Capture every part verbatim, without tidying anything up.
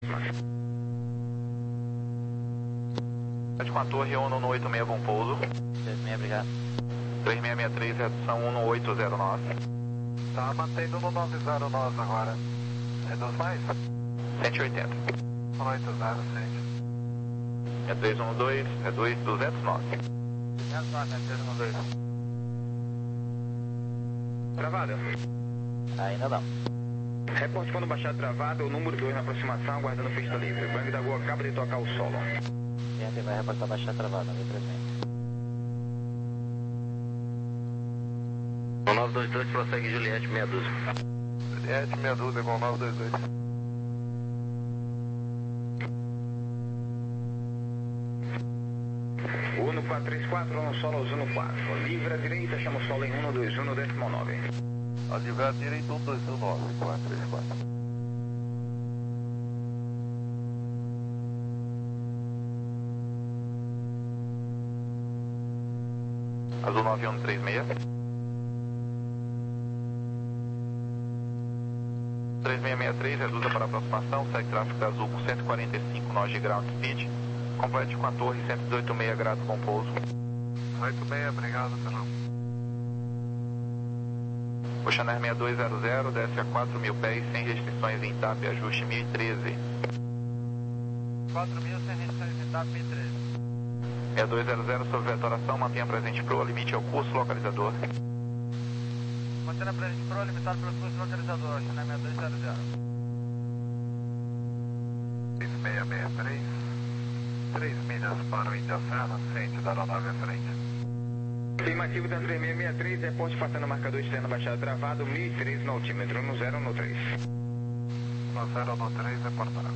Com a torre um no oito seis, bom pouso. três seis, obrigado. três seis seis três, redução um no oito zero nove. Tá mantendo no nove zero nove agora. Reduz mais? cento e oitenta. um oito zero, sente. É três um dois, reduz duzentos e nove. duzentos e nove, três um dois. Travada? Ainda não. Reporte quando baixar travada, o número dois na aproximação, aguardando pista livre. O Bang da Gol acaba de tocar o solo. Gente, vai reportar baixar travada, mil trezentos. nove dois dois prossegue Juliette meia dúzia. Juliette meia dúzia igual nove dois dois. Uno quatro três quatro, no solo Uno quatro. Livre à direita, chama o solo em um dois um, décimo nove. A livre à direita, um dois um nove, quatro três quatro. Azul nove um três seis. três seis seis três, reduza para aproximação, segue tráfego da Azul com cento e quarenta e cinco nós de ground speed. Complete com a torre cento e dezoito seis grados com pouso. oito seis, obrigado, Fernando. O Channel seis dois zero zero desce a quatro mil pés, sem restrições em T A P, ajuste mil e treze. quatro mil sem restrições em T A P, mil e treze. seis dois zero zero sobre vetoração, mantenha presente proa, limite ao curso localizador. Mantendo presente proa, limitado pelo curso localizador, Channel seis dois zero zero. três seis seis três. três milhas para o Índia Serra, frente da aeronave à frente. Afirmativo da três seis seis três, reporte passando o marcador externo baixado travado, mil e treze no altímetro, no zero no três. No zero no três, reportará.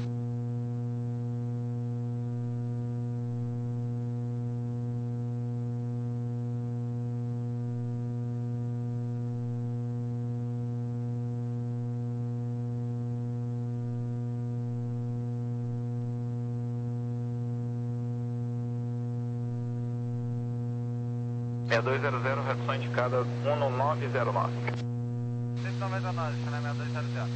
seis dois zero zero, redução indicada um no nove zero nove. cento e noventa e nove, Channel seis dois zero zero.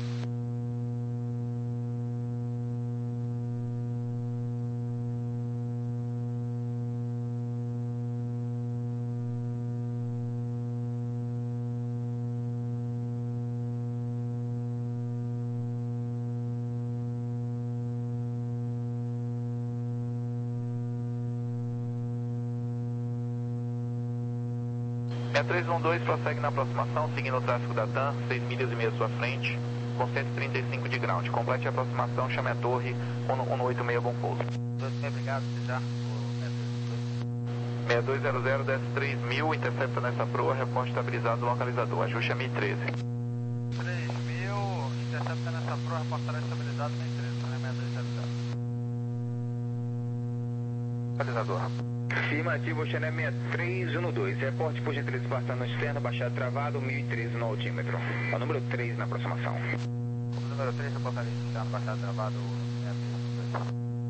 seis três um dois prossegue na aproximação, seguindo o tráfego da TAM, seis milhas e meia à sua frente, com cento e trinta e cinco de ground. Complete a aproximação, chame a torre um no oito seis, bom pouso. dois seis, obrigado, já. seis dois zero zero desce três mil, intercepta nessa proa, reporte estabilizado localizador, ajuste a mil e treze. três mil, intercepta nessa proa, reportará estabilizado mil e treze, Channel seis dois zero zero. Localizador. Afirmativo, Channel seis três um dois, reporte por gentileza passando externo, baixado travado, mil e treze no altímetro. O número três na aproximação. O número três, reportará externo, baixado travado, seis três um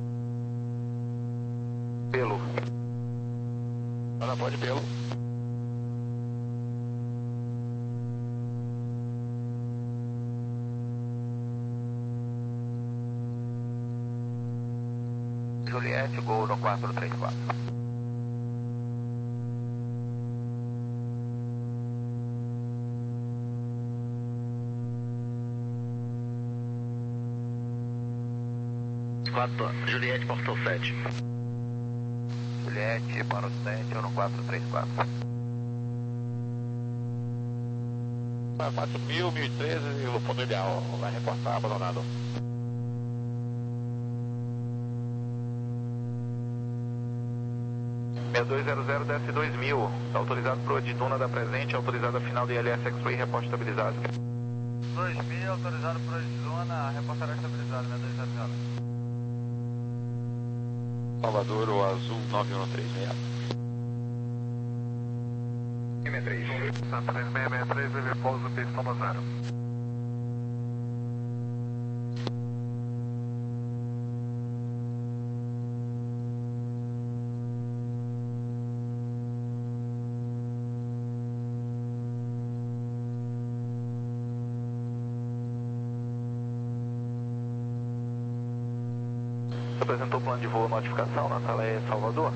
dois. Pelo. Ela pode pelo. Juliette, Gol no quatro três quatro. quatro, Juliette, Portal sete. Juliette, para o sete, no quatro três quatro. quatro mil, mil e treze, o ponto ideal, vai reportar abandonado. seis dois zero zero desce dois mil, está autorizado para o de Duna da presente, autorizado a final de I L S X-Ray, reporte estabilizado. dois mil, autorizado por Zona, reportará estabilizado, seis dois zero zero. Salvador, o azul nove um três seis. seis três. Tá três seis seis três, ele pouso pista no zero. Apresentou plano de voo, notificação, na sala é Salvador.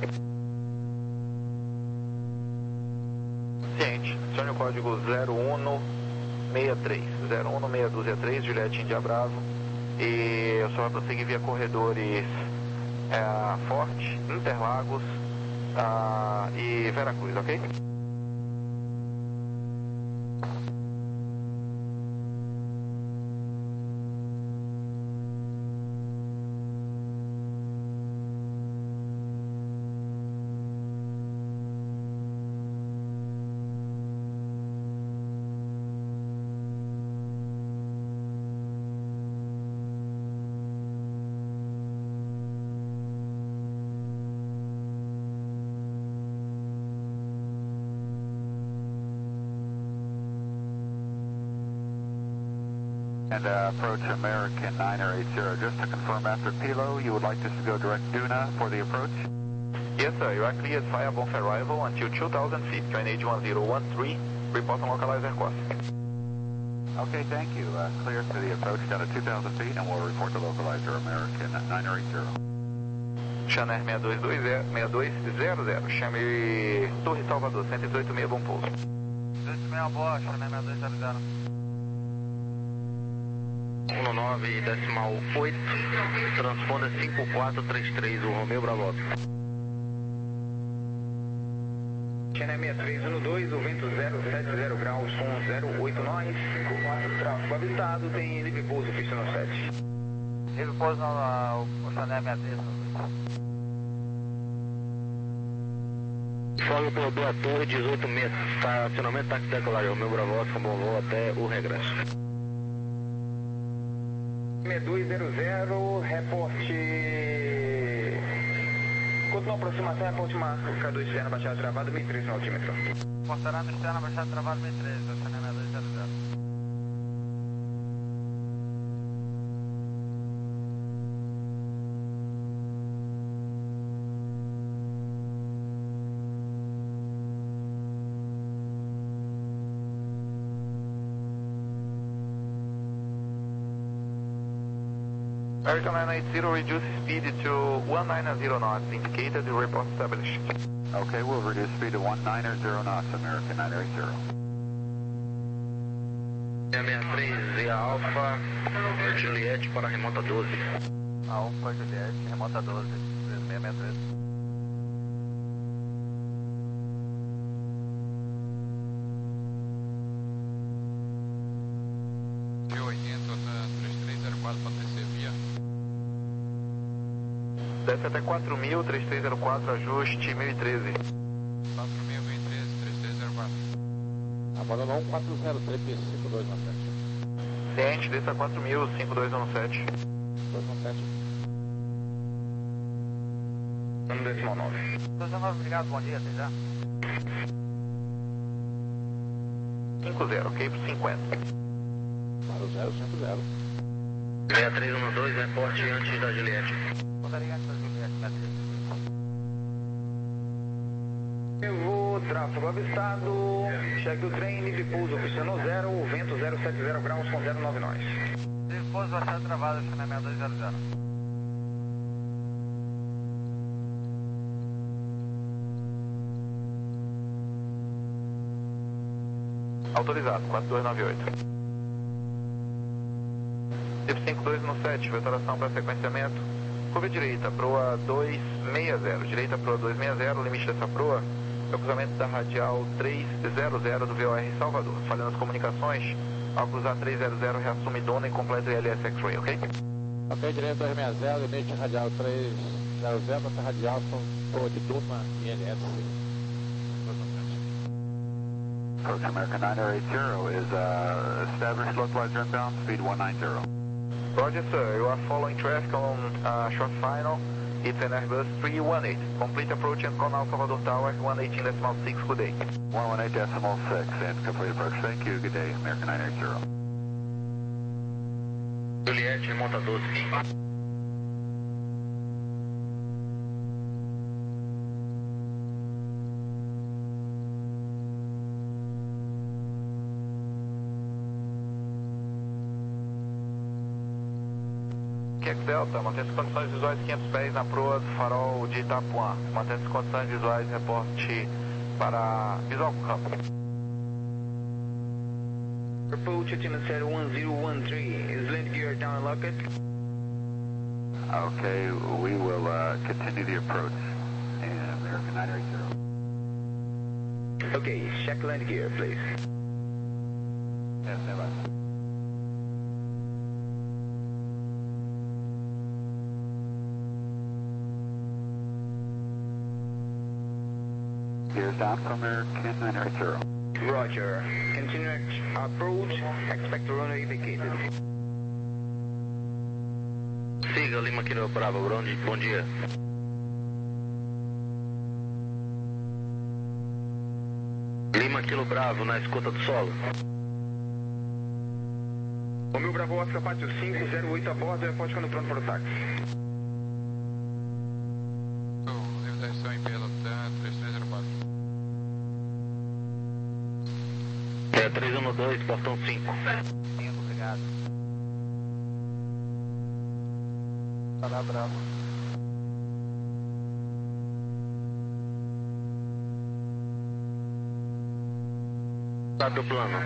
Ciente, adicione o código zero um seis três, zero um seis dois três, Juliette India Bravo. E o senhor vai prosseguir via corredores é, Forte, Interlagos uh, e Veracruz, ok? And uh, approach American niner eighty. Just to confirm, after P L O, you would like us to go direct Duna for the approach? Yes, sir. You are cleared fire above arrival until two thousand feet. Train H one zero one three. Report on localizer course. Okay, thank you. Uh, cleared for the approach down to two thousand feet, and we'll report to localizer American niner eighty. Channel seis dois dois zero zero. Chame Torre Salvador, cento e dezoito seis, bom pouso. dois seis boa, Channel seis dois zero zero. um nove decimal oito, transponda cinco quatro três três, o Romeu Bravo. Channel seis três um dois, o vento zero sete zero graus com zero oito nós, tráfego avistado, tem livre pouso, pista no sete. Livre pouso no Channel seis três um dois. Sobe por boa torre, dezoito metros, estacionamento táxi decolagem, Romeu Bravo, com bom voo até o regresso. seis dois zero zero, reporte. Continua a aproximação, reporte marca dois externa, baixada travada, mil e três no altímetro. Considerando externa, baixada travada, mil e três, Channel seis dois zero zero. American nine eighty, reduce speed to one nine zero knots, indicated, report established. Okay, we'll reduce speed to one nine zero knots, American nine eighty. seis três Alfa, Juliette para remota doze. Alfa, Juliette, remota doze, três seis seis três. Desce até quatro mil, três três zero quatro, ajuste mil e treze. quatro mil, mil e treze, três três zero quatro. Abandonou um quatro zero três cinco dois um sete. Ciente, desça quatro mil, cinco dois um sete. dois um sete. um decimal nove. dois nove, obrigado, bom dia, até já. cinco zero, ok, por cinquenta. Para zero cinco zero. seis três um dois, reporte antes da Juliette. Portaria antes da Juliette, seis três. Eu vou, tráfego avistado, cheque o trem, livre pouso, pista no zero, vento zero sete zero graus com zero nove nós. Livre pouso, baixada travada, Channel seis dois zero zero. Autorizado, quatro dois nove oito. Tipo cinco dois um sete, vetoração para sequenciamento. Curva direita, proa dois seis zero. Direita, proa dois seis zero, limite dessa proa é o cruzamento da radial três zero zero do V O R Salvador. Falhando as comunicações, ao cruzar três zero zero, reassume Duna e completa o I L S X-Ray, ok? Ok, direito dois seis zero, limite radial três zero zero, nota radial com proa de Duna e L S. Approach American niner eighty is uh, established localizer inbound, speed one nine zero. Roger, sir. You are following traffic on uh, short final. It's an Airbus three one eight. Complete approach and Conal Salvador Tower, one eighteen decimal six. Good day. one eighteen decimal six and complete approach. Thank you. Good day, American nine eighty. Juliette, remonta doze. Quebec Delta, mantém-se condições visuais quinhentos pés na proa do farol de Itapuã. Mantém-se condições visuais, reporte para visual com campo. Approach altimeter one zero one three, is land gear down and locked? Okay, we will uh, continue the approach. And American nine eight zero. Okay, check land gear, please. Yes, stand by. Gears down for American nine eight zero. Roger. Continue approach, expect runway vacated. Siga, Lima Kilo Bravo, bom dia. Lima Kilo Bravo, na escuta do solo. O meu Bravo Oscar Pátio cinco zero oito a bordo, reporte quando pronto para o táxi. Realização em Pelotan três três zero quatro. É três um dois, portão cinco. Cinco, obrigado. Pará Bravo. Tá do plano.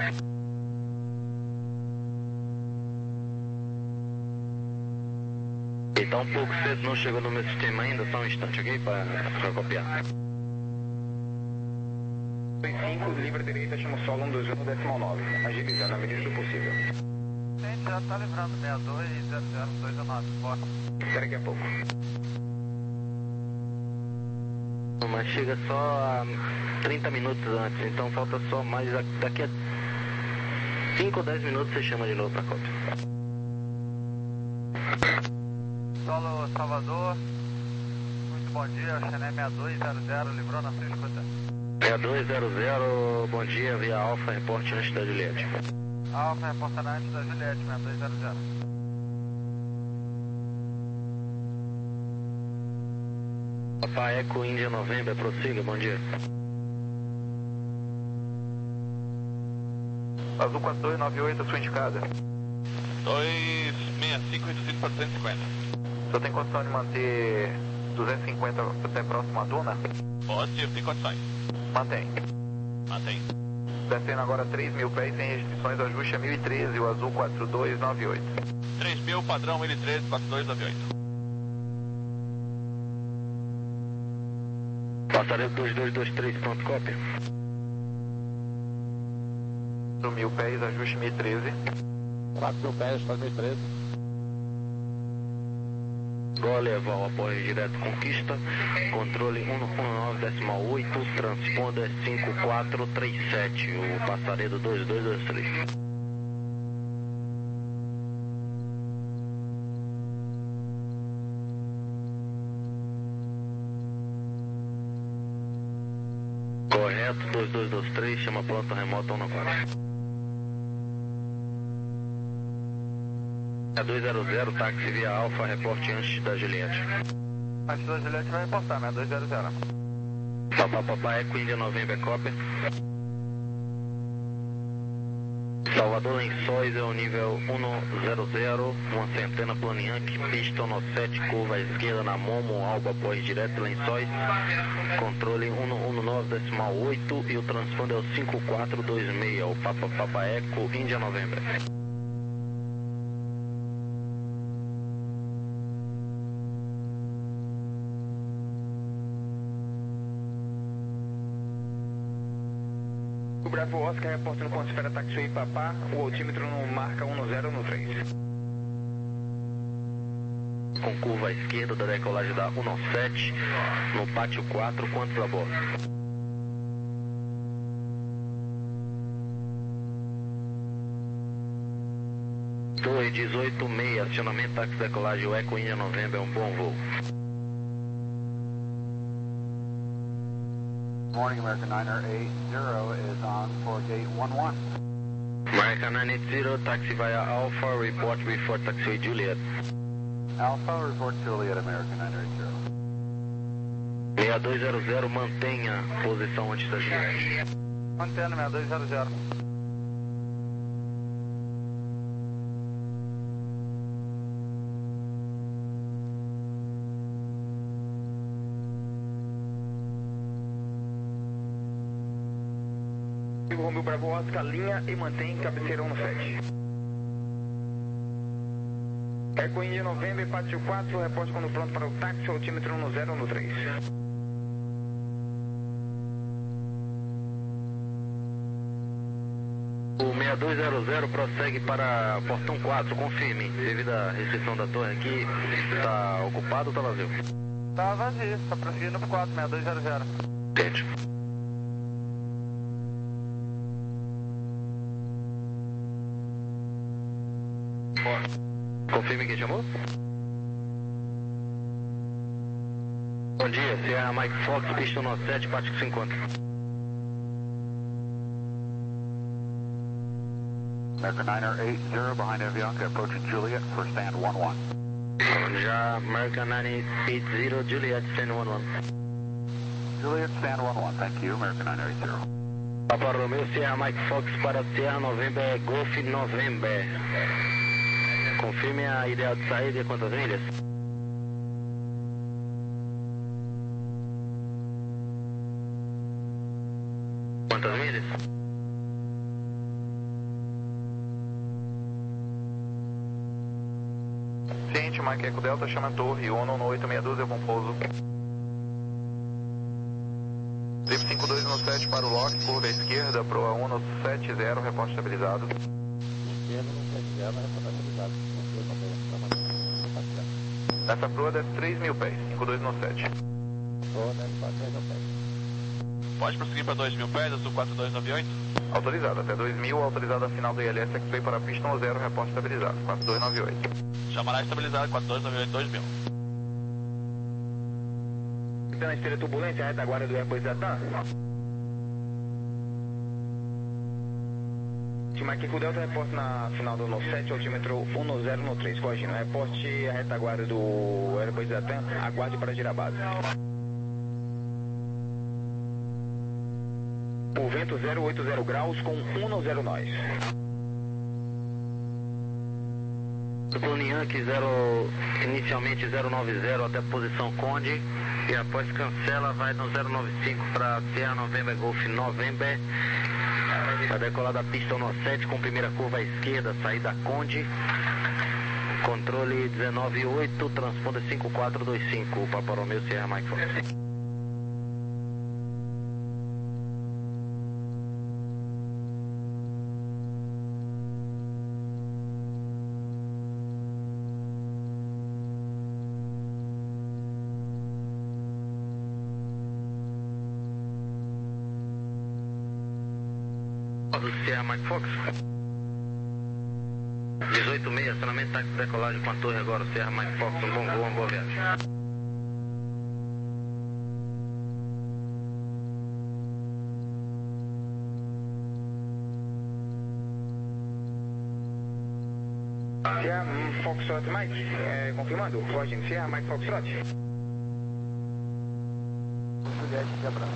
E tá um pouco cedo, não chegou no meu sistema ainda, só um instante, ok? Para, para copiar. dois cinco, livre direita, chama o solo um dois um, decimal nove. Agilizando na medida do possível. Gente, já tá livrando sessenta e dois zero zero dois nove, bora. Até daqui a pouco. Mas chega só a trinta minutos antes, então falta só mais daqui a cinco ou dez minutos você chama de novo pra cópia. Solo Salvador, muito bom dia, Xené sessenta e dois zero zero, livrou na sua escuta. sessenta e dois zero zero, bom dia, via Alfa, reporte antes da Juliette. Alfa, reportará antes da Juliette, sessenta e dois zero zero. Papa Eco Índia Novembro, prossiga, bom dia. Azul quatro dois nove oito, a sua indicada. dois seis cinco, reduzido para duzentos e cinquenta. O senhor tem condição de manter duzentos e cinquenta até próximo à duna? Pode, tem condições. Mantém. Mantém. Descendo agora três mil pés sem restrições, ajuste a mil e treze, o azul quatro dois nove oito. três mil, padrão mil e treze, quatro dois nove oito. Passaredo dois dois dois três, pronto, cópia. quatro mil pés, ajuste mil e treze. quatro mil pés, dois mil e treze. Gole, Eval, apoio direto Conquista. Controle um um nove decimal oito, transponder cinco quatro três sete, o Passaredo dois dois dois três. Correto, dois dois dois três, chama planta remota um quatro. dois zero zero, táxi via Alfa, reporte antes da Juliette. Antes da Juliette vai reportar, sessenta e dois zero zero. Papá, papá, Eco Índia Novembro, é cópia. Salvador Lençóis é o nível um zero zero, uma centena planeante, pista um sete, curva à esquerda na Momo, Alba, apoio direto, Lençóis. Controle um um nove decimal oito e o transponder é o cinco quatro dois seis, o Papa, Papa Eco Índia Novembro. O Bravo Oscar reporta no ponto de espera Taxi Papá, o altímetro não marca um zero no três. Com curva à esquerda da decolagem da um sete, no pátio quatro, quantos a bordo? Torre dezoito seis, acionamento táxi decolagem, o Eco Índia Novembro, é um bom voo. Morning, American nine eight zero is on for gate one one. American nine eight zero, taxi via Alpha, report before taxiway Juliet. Alpha, report Juliet, American nine eight zero. sessenta e dois zero zero, mantenha posição antes da Juliet. Mantendo, sessenta e dois zero zero. Romeo Bravo Oscar, linha e mantém cabeceira um no sete. Eco India November, Pátio quatro, reporte quando pronto para o táxi, altímetro um zero um três. O seis dois zero zero prossegue para portão quatro, confirme, devido à restrição da torre aqui, está ocupado ou está vazio? Tá vazio, tá prosseguindo pro quatro, seis dois zero zero. Entende. Confirme quem chamou? Bom dia, se é a Mike Fox, pista nove sete, parte que se encontra. American niner eight zero behind Avianca, approaching Juliet for stand one one. Já American nine eight zero, Juliet, stand one one. Juliet, stand one one, thank you, American niner eight zero. Papa Romeo, Sierra Mike Fox para Sierra November, Golf November. Confirme a ideal de saída e quantas milhas? Quantas milhas? Ciente, Mike Eco Delta, chama a torre, ONU no oito seis dois, com pouso. Trip cinco dois um sete para o lock, curva à esquerda, proa um no sete zero, reporte estabilizado. Esquerda no sete zero, reporte estabilizado. Nessa proa desce três mil pés, cinco dois um sete. Proa desce para três mil pés. Pode prosseguir para dois mil pés, azul quatro dois nove oito? Autorizado, até dois mil, autorizado a final do I L S X-Ray para a pista um zero, reporte estabilizado, quatro dois nove oito. Chamará estabilizado, quatro dois nove oito, dois mil. Na esteira turbulência, retaguarda do Airbus Latam. Mike Eco Delta, reporte na final do no sete, altímetro um zero um três, corrigindo. Reporte a retaguarda do Airbus Latam, aguarde para girar base. O vento zero oito zero graus com um zero nós. Plano Yankee zero, inicialmente zero nove zero até posição Conde e após cancela vai no zero nove cinco para Sierra November Golf November. Vai decolar da pista um sete com primeira curva à esquerda, saída Conde. Controle dezenove oito, transponder cinco quatro dois cinco, Papa Romeo Sierra Mike Fox. Do Sierra Mike Fox dezoito e meia, acionamento táxi de decolagem com a torre agora, Sierra Mike Fox, um bom voo, uma boa viagem. Sierra Foxtrot Mike, é, confirmando, Roger, Sierra Mike Foxtrot. Juliette de Abraão.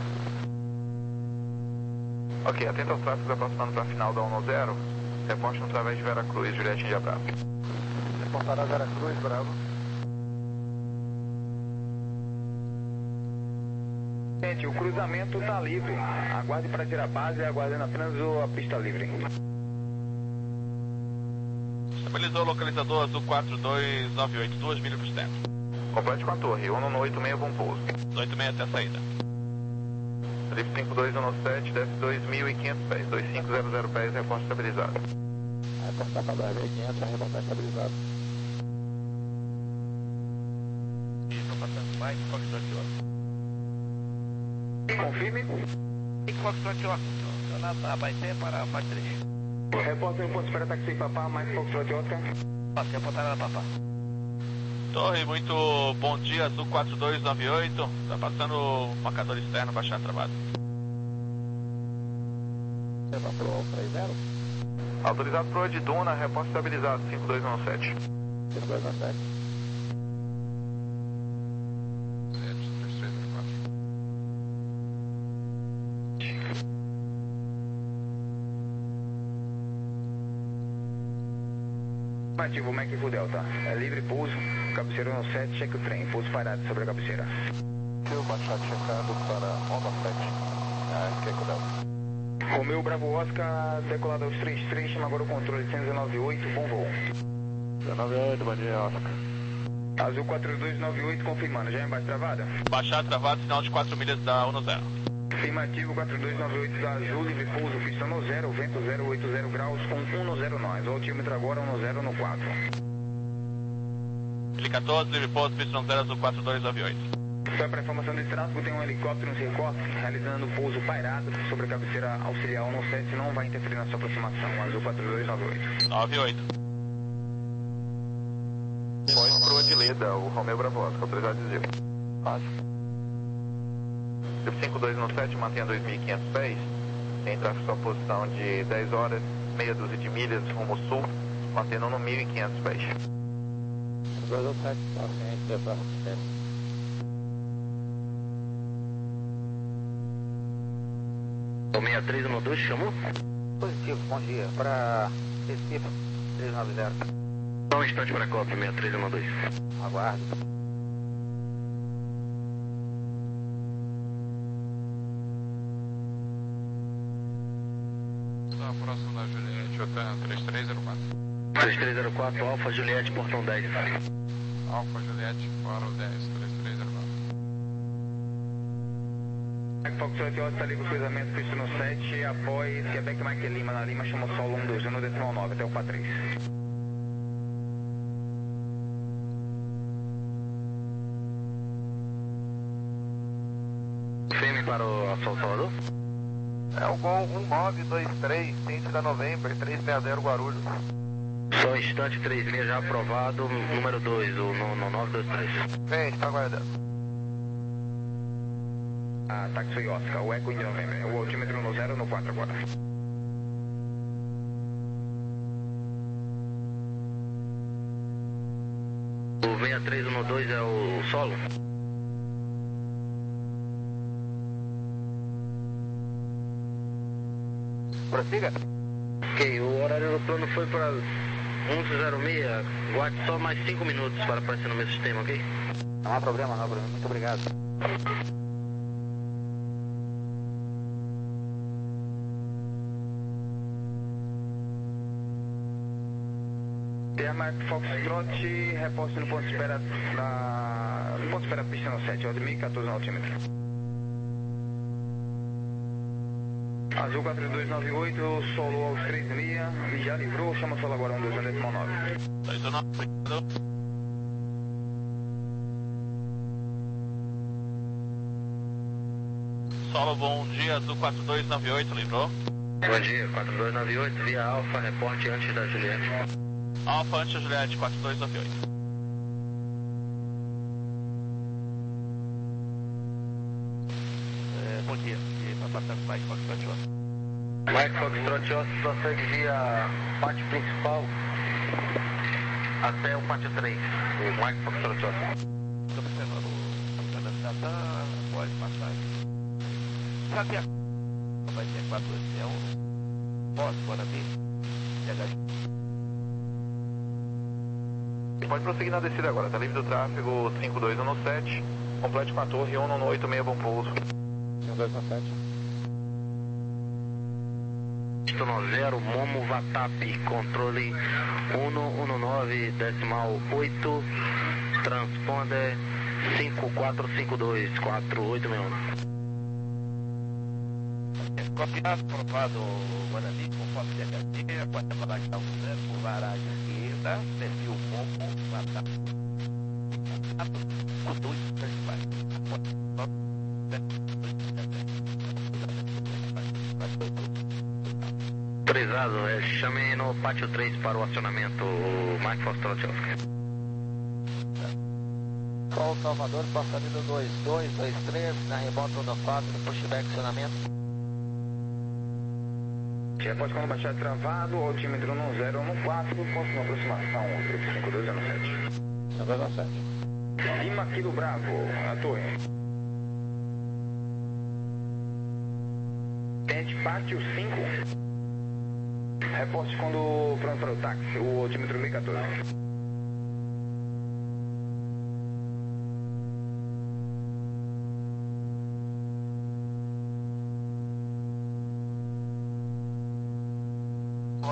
Ok, atento aos tráfegos aproximando para a final da um zero, reporte no través de Veracruz, Juliette de Abraão. Reportará Veracruz, Bravo. Gente, o cruzamento está livre. Aguarde para tirar base, aguardando apenas a pista livre. Estabilizou o localizador azul quatro dois nove oito, duas milhas por cento. Complete com a torre, ONU no oito seis, bom pouso. oito seis até a saída. Trip cinco dois um sete, desce dois mil e quinhentos pés, dois cinco zero zero pés, reporte estabilizado. Reportar para dois mil e quinhentos, reportar estabilizado. Estou passando Mike Fox Oscar. Confirme. Mike Fox Oscar. Abaixei para a parte três. Repórter, posso esperar táxi papá, Mike Foxtrot Oscar. Posso reportar na papá. Torre, muito bom dia, azul quatro dois nove oito, está passando o marcador externo, baixar travado. Pro três zero? Autorizado proa de Duna, reporte estabilizado, cinco dois um sete. cinco dois um sete. Ativo, Mike Eco Delta. É livre pouso, cabeceira no sete, cheque o trem, pouso parado sobre a cabeceira. Eu baixar checado para Onda sete, é, Eco Delta. Romeu Bravo Oscar, decolado aos trinta e três, chama agora o controle cento e nove oito, bom voo. cento e noventa e oito, bom dia, Oscar. Azul quatro dois nove oito, confirmando, já é embaixo travada? Baixar travado, sinal de quatro milhas da um zero. Afirmativo, quatro dois nove oito da Azul, livre pouso, pista no zero, vento zero oito zero graus com um no zero nós. O altímetro agora um no zero no quatro. L quatorze, livre pouso, pista no zero, Azul quatro dois nove oito. Só para informação de tráfego, tem um helicóptero no circuito realizando pouso pairado sobre a cabeceira auxiliar um no sete, não vai interferir na sua aproximação. Azul quatro dois nove oito. nove oito. Foi proa de Leda, o Romeu Bravo Oscar, autorizado desvio. Ótimo. cinco dois no sete, mantenha dois mil e quinhentos pés. Tem tráfego sua posição de dez horas, meia dúzia de milhas rumo sul, mantendo no mil e quinhentos pés. dois ou sete, paciente, é para O sessenta e três um dois, chamou? Positivo, bom dia. Para Recife, três nove zero. Só um instante para a Copa, sessenta e três um dois. Aguardo. Está próximo da Juliette, Otan três três zero quatro. três três zero quatro, Alfa Juliette, portão dez. Alfa Juliette, fora o dez, três três zero quatro. Foxtrot está livre cruzamento, pista no sete, após Quebec Mike Lima, na Lima, chamou solo um dois, no decimal nove, até o P A três. Firme para o Asfalto Salvador? É o Gol um nove dois três, ciente da November, três seis zero Guarulhos. Só um instante, três meia já aprovado, número dois, o no, no nove dois três. Vem, está aguardando. Ah, táxi Oscar, o Eco India November, o altímetro no zero no quatro agora. O sessenta e três um dois é o solo? Prossiga. Ok, o horário do plano foi para onze zero seis, guarde só mais cinco minutos para aparecer no meu sistema, ok? Não há problema, não há problema. Muito obrigado. Mark Foxtrot, reposto no ponto de espera da... no ponto de espera pista no sete, ordem mil e quatorze no altímetro. Azul quatro dois nove oito, solo aos três milha, já livrou, chama solo agora um dois, no decimal nove. dois nove, obrigado. Solo, bom dia, Azul quatro dois nove oito, livrou. Bom dia, quatro dois nove oito, via Alfa, reporte antes da Juliette. Alfa antes da Juliette, quatro dois nove oito. É, bom dia. E para passar com mais Foxtrot Oscar. Mike Foxtrot Oscar, você via pátio principal até o pátio três, o Mike Foxtrot Oscar. Estou observando o campeonato da TAM, pode passar aqui. Já que a vai ser quatro dois um, posso, Guarani, e H. Pode prosseguir na descida agora, está livre do tráfego cinco dois um sete, complete com a torre um no oito seis, bom pouso. cinco dois um sete. Pista no zero, Momo Vatap, controle um um nove, decimal oito, transponder cinco quatro cinco dois, quatro oito seis um. Copiado, aprovado Guarani, conforme D H D, após a paragem da um zero, por varagem esquerda, perfil Momo, Vatap. O dois três quatro. Autorizado, é, chame no pátio três para o acionamento, Mike Foxtrot Oscar. Sol Salvador, porta-vida dois dois dois três, na rebota no quatro, pushback acionamento. Após quando baixar travado, altímetro no zero no quatro, próxima aproximação, cinco dois um sete. cinco dois um sete. Lima Kilo Bravo, a torre. Tente pátio cinco. Reporte quando pronto para o táxi, o altímetro mil e quatorze.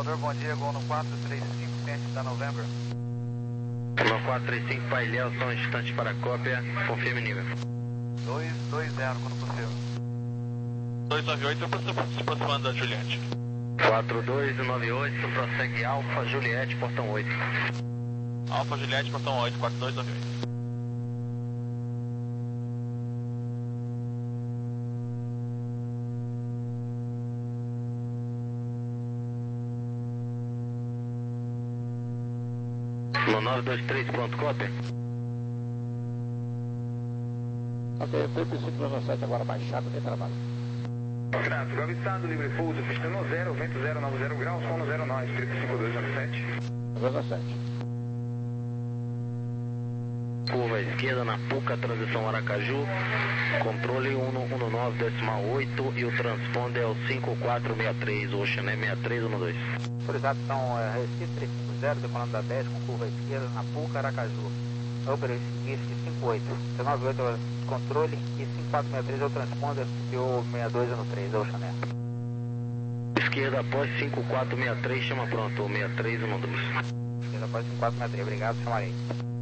Salvador, bom dia, Gol no quatro três cinco, cliente da November. No quatro três cinco, painel, só um instante para a cópia, confirme nível. dois dois zero, quando possível. dois nove oito, se aproximando da Juliette. quatro dois nove oito, prossegue Alfa, Juliette, portão oito. Alfa Juliette, portão oito, quatro dois nove oito. No nove dois três, pronto, cópia. Ok, triplo cinco sete agora baixado de trabalho. Tráfego avistado, livre pouso, pista no zero, vento zero nove zero graus, sono zero nove, triplo cinco dois nove sete. dois sete. Curva à esquerda na Puca, transição Aracaju, controle um um nove decimal oito e o transponder é o cinco quatro seis três, Ocean é seis três um dois. Autorizado são é, Recife três cinco zero, decolando da dez com curva à esquerda na Puca, Aracaju. Upper Whisky cinco oito, dezenove oito é o controle e cinco quatro seis três é o transponder e o seis dois um três, Ocean é. Esquerda após cinco quatro seis três, chama pronto, seis três um dois. Esquerda após cinco quatro seis três, obrigado, chamarei.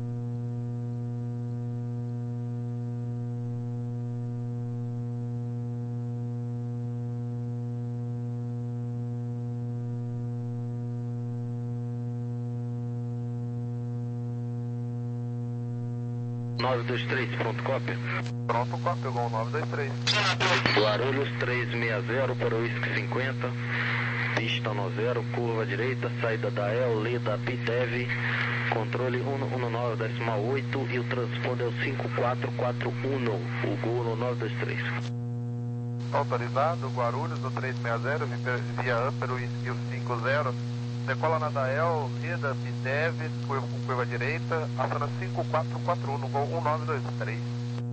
nove dois três, pronto, cópia. Pronto, cópia, Gol nove dois três. Guarulhos três seis zero para o Whisky cinquenta, pista no zero, curva direita, saída da El, Leda, Pitev, controle um um nove decimal oito e o transponder é o cinco quatro quatro um, o Gol no nove dois três. Autorizado, Guarulhos no três seis zero, via Upper Whisky cinco zero. Decola na Dael, Leda, Pitev, curva com curva direita, aciona cinco quatro quatro um no Gol um nove dois três.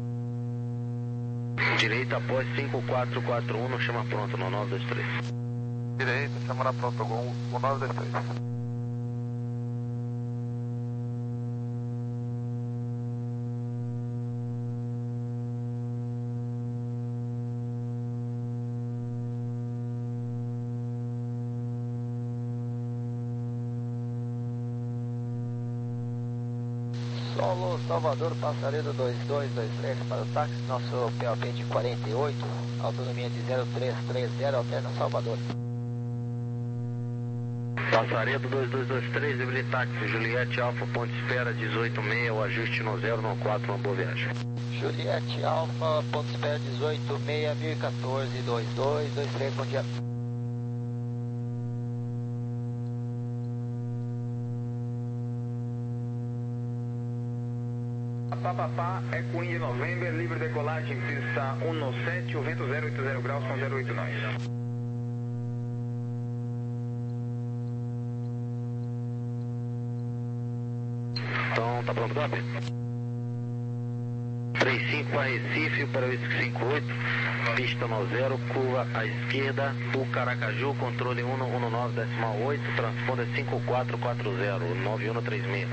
Direita após cinco quatro quatro um, chama pronto no nove dois três. Direita, chama na pronto, Gol um nove dois três. Solo Salvador, Passaredo dois dois dois três para o táxi, nosso P O P de quarenta e oito, autonomia de zero três três zero, alterna Salvador. Passaredo dois dois dois três, livre táxi, Juliette Alfa, ponte espera dezoito seis, o ajuste no zero no quatro, uma boa viagem. Juliette Alfa, ponto espera dezoito seis, mil e quatorze, dois dois dois três, bom dia. Papapá, Eco Indy November, livre decolagem, pista um sete, o vento zero oito zero graus com zero oito nove. Então, tá pronto, cópia? três cinco para Recife, para o Whisky cinco oito, pista no zero, curva à esquerda, o Caracaju, controle um um nove decimal oito, transponder cinco quatro quatro zero, nove um três seis.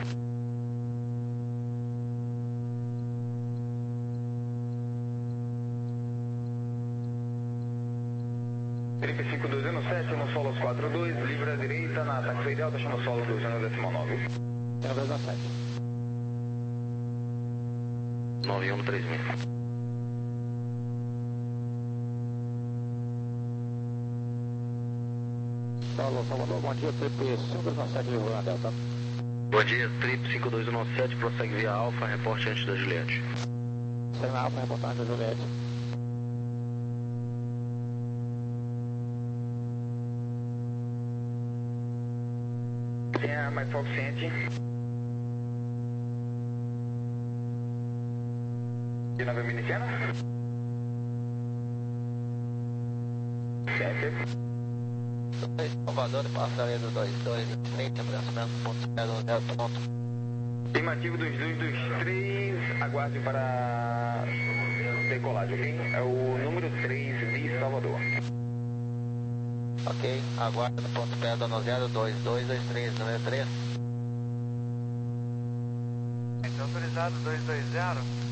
Trip cinco dois um sete, no solo quatro dois, livre à direita, na taxa ideal, taxa no solo dois um decimal nove. dois sete. nove um três seis. Solo Salvador, bom dia, triplo cinco dois sete, Rio Delta. Bom dia, Trip cinco dois um sete, prossegue via Alfa, reporte antes da Juliette. Serena Alfa, reportagem da Juliette. Tem a mais suficiente. De nave miliciana? Sete. Salvador, Passaredo dois dois três, abraçamento, ponto espera zero, pronto. Estimativo dos dois dos três, aguarde para decolagem, ok? É o número três de Salvador. Ok, aguarda no ponto pedra no zero dois dois dois três, número três. Então, autorizado dois dois zero.